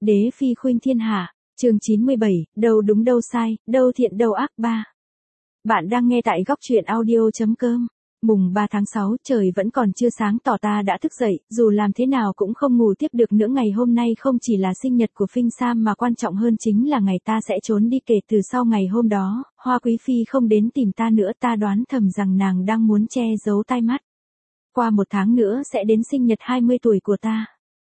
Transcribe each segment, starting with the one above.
Đế phi khuynh thiên hạ, chương 97, đâu đúng đâu sai, đâu thiện đâu ác ba. Bạn đang nghe tại góc truyện audio.com. Mùng 3 tháng 6, trời vẫn còn chưa sáng tỏ ta đã thức dậy, dù làm thế nào cũng không ngủ tiếp được nữa. Ngày hôm nay không chỉ là sinh nhật của Phinh Sam mà quan trọng hơn chính là ngày ta sẽ trốn đi. Kể từ sau ngày hôm đó, Hoa Quý Phi không đến tìm ta nữa. Ta đoán thầm rằng nàng đang muốn che giấu tai mắt. Qua một tháng nữa sẽ đến sinh nhật 20 tuổi của ta.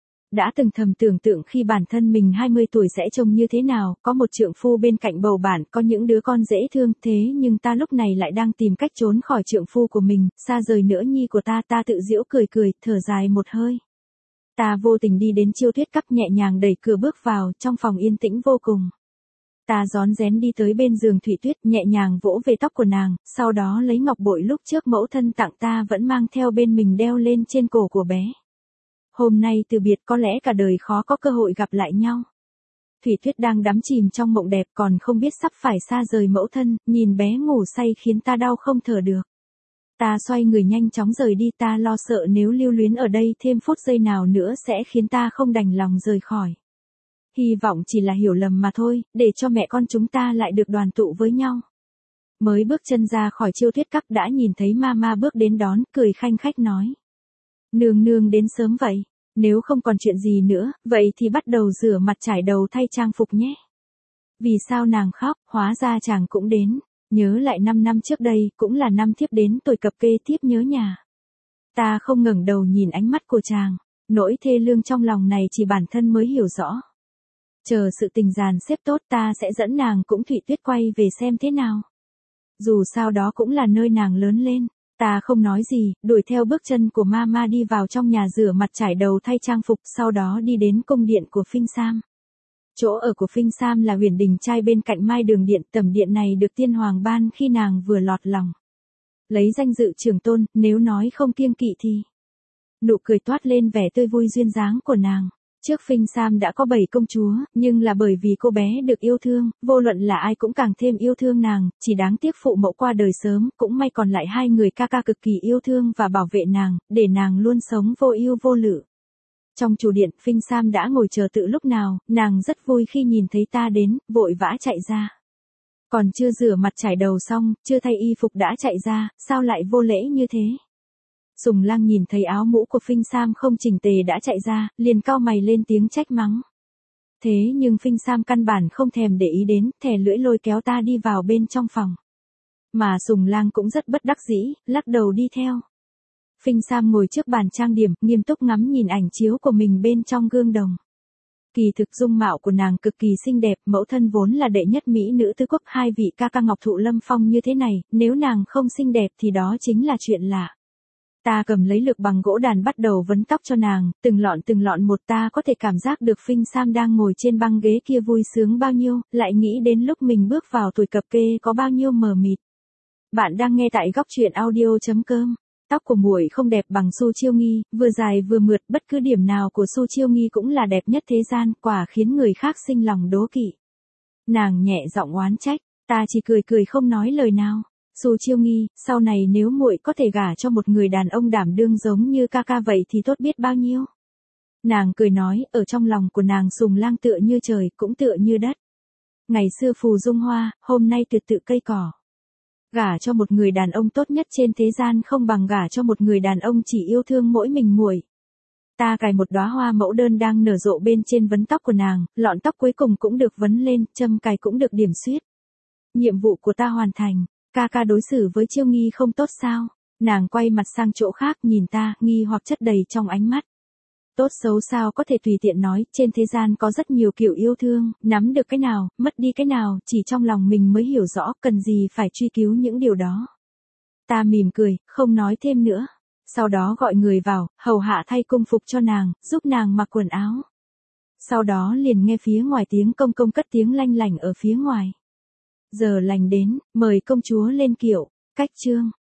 Đã từng thầm tưởng tượng khi bản thân mình 20 tuổi sẽ trông như thế nào, có một trượng phu bên cạnh bầu bạn, có những đứa con dễ thương. Thế nhưng ta lúc này lại đang tìm cách trốn khỏi trượng phu của mình, xa rời nữ nhi của ta. Ta tự giễu cười cười, thở dài một hơi. Ta vô tình đi đến Chiêu Tuyết Các, nhẹ nhàng đẩy cửa bước vào, trong phòng yên tĩnh vô cùng. Ta rón rén đi tới bên giường Thủy Tuyết, nhẹ nhàng vỗ về tóc của nàng, sau đó lấy ngọc bội lúc trước mẫu thân tặng ta vẫn mang theo bên mình đeo lên trên cổ của bé. Hôm nay từ biệt, có lẽ cả đời khó có cơ hội gặp lại nhau. Thủy Tuyết đang đắm chìm trong mộng đẹp, còn không biết sắp phải xa rời mẫu thân, nhìn bé ngủ say khiến ta đau không thở được. Ta xoay người nhanh chóng rời đi. Ta lo sợ nếu lưu luyến ở đây thêm phút giây nào nữa sẽ khiến ta không đành lòng rời khỏi. Hy vọng chỉ là hiểu lầm mà thôi, để cho mẹ con chúng ta lại được đoàn tụ với nhau. Mới bước chân ra khỏi Chiêu Tuyết Các đã nhìn thấy Mama bước đến đón, cười khanh khách nói: Nương nương đến sớm vậy, nếu không còn chuyện gì nữa, vậy thì bắt đầu rửa mặt trải đầu thay trang phục nhé. Vì sao nàng khóc? Hóa ra chàng cũng đến. Nhớ lại 5 năm trước đây, cũng là năm thiếp đến tuổi cập kê, thiếp nhớ nhà. Ta không ngẩng đầu nhìn ánh mắt của chàng, nỗi thê lương trong lòng này chỉ bản thân mới hiểu rõ. Chờ sự tình dàn xếp tốt ta sẽ dẫn nàng cũng Thủy Tuyết quay về xem thế nào. Dù sao đó cũng là nơi nàng lớn lên. Ta không nói gì, đuổi theo bước chân của Mama đi vào trong nhà rửa mặt trải đầu thay trang phục, sau đó đi đến cung điện của Phinh Sam. Chỗ ở của Phinh Sam là Huyền Đình Trai bên cạnh Mai Đường Điện. Tẩm điện này được tiên hoàng ban khi nàng vừa lọt lòng. Lấy danh dự trưởng tôn, nếu nói không kiêng kỵ thì... Nụ cười toát lên vẻ tươi vui duyên dáng của nàng. Trước Phinh Sam đã có 7 công chúa, nhưng là bởi vì cô bé được yêu thương, vô luận là ai cũng càng thêm yêu thương nàng, chỉ đáng tiếc phụ mẫu qua đời sớm, cũng may còn lại 2 người ca ca cực kỳ yêu thương và bảo vệ nàng, để nàng luôn sống vô ưu vô lự. Trong chủ điện, Phinh Sam đã ngồi chờ từ lúc nào, nàng rất vui khi nhìn thấy ta đến, vội vã chạy ra. Còn chưa rửa mặt trải đầu xong, chưa thay y phục đã chạy ra, sao lại vô lễ như thế? Sùng Lang nhìn thấy áo mũ của Phinh Sam không chỉnh tề đã chạy ra, liền cau mày lên tiếng trách mắng. Thế nhưng Phinh Sam căn bản không thèm để ý đến, thè lưỡi lôi kéo ta đi vào bên trong phòng. Mà Sùng Lang cũng rất bất đắc dĩ, lắc đầu đi theo. Phinh Sam ngồi trước bàn trang điểm, nghiêm túc ngắm nhìn ảnh chiếu của mình bên trong gương đồng. Kỳ thực dung mạo của nàng cực kỳ xinh đẹp, mẫu thân vốn là đệ nhất mỹ nữ tứ quốc, 2 vị ca ca Ngọc Thụ Lâm Phong như thế này, nếu nàng không xinh đẹp thì đó chính là chuyện lạ. Ta cầm lấy lược bằng gỗ đàn bắt đầu vấn tóc cho nàng, từng lọn một. Ta có thể cảm giác được Phinh Sam đang ngồi trên băng ghế kia vui sướng bao nhiêu, lại nghĩ đến lúc mình bước vào tuổi cập kê có bao nhiêu mờ mịt. Bạn đang nghe tại góc truyện audio.com. Tóc của muội không đẹp bằng Su Chiêu Nghi, vừa dài vừa mượt, bất cứ điểm nào của Su Chiêu Nghi cũng là đẹp nhất thế gian, quả khiến người khác sinh lòng đố kỵ. Nàng nhẹ giọng oán trách, ta chỉ cười cười không nói lời nào. Su Chiêu Nghi, sau này nếu muội có thể gả cho một người đàn ông đảm đương giống như ca ca vậy thì tốt biết bao nhiêu. Nàng cười nói, ở trong lòng của nàng Sùng Lang tựa như trời, cũng tựa như đất. Ngày xưa phù dung hoa, hôm nay tuyệt tự cây cỏ. Gả cho một người đàn ông tốt nhất trên thế gian không bằng gả cho một người đàn ông chỉ yêu thương mỗi mình muội. Ta cài một đóa hoa mẫu đơn đang nở rộ bên trên vấn tóc của nàng, lọn tóc cuối cùng cũng được vấn lên, châm cài cũng được điểm xuyết. Nhiệm vụ của ta hoàn thành. Ca ca đối xử với Chiêu Nghi không tốt sao? Nàng quay mặt sang chỗ khác nhìn ta, nghi hoặc chất đầy trong ánh mắt. Tốt xấu sao có thể tùy tiện nói, trên thế gian có rất nhiều kiểu yêu thương, nắm được cái nào, mất đi cái nào, chỉ trong lòng mình mới hiểu rõ, cần gì phải truy cứu những điều đó. Ta mỉm cười, không nói thêm nữa. Sau đó gọi người vào, hầu hạ thay cung phục cho nàng, giúp nàng mặc quần áo. Sau đó liền nghe phía ngoài tiếng công công cất tiếng lanh lảnh ở phía ngoài. Giờ lành đến, mời công chúa lên kiệu. Cách chương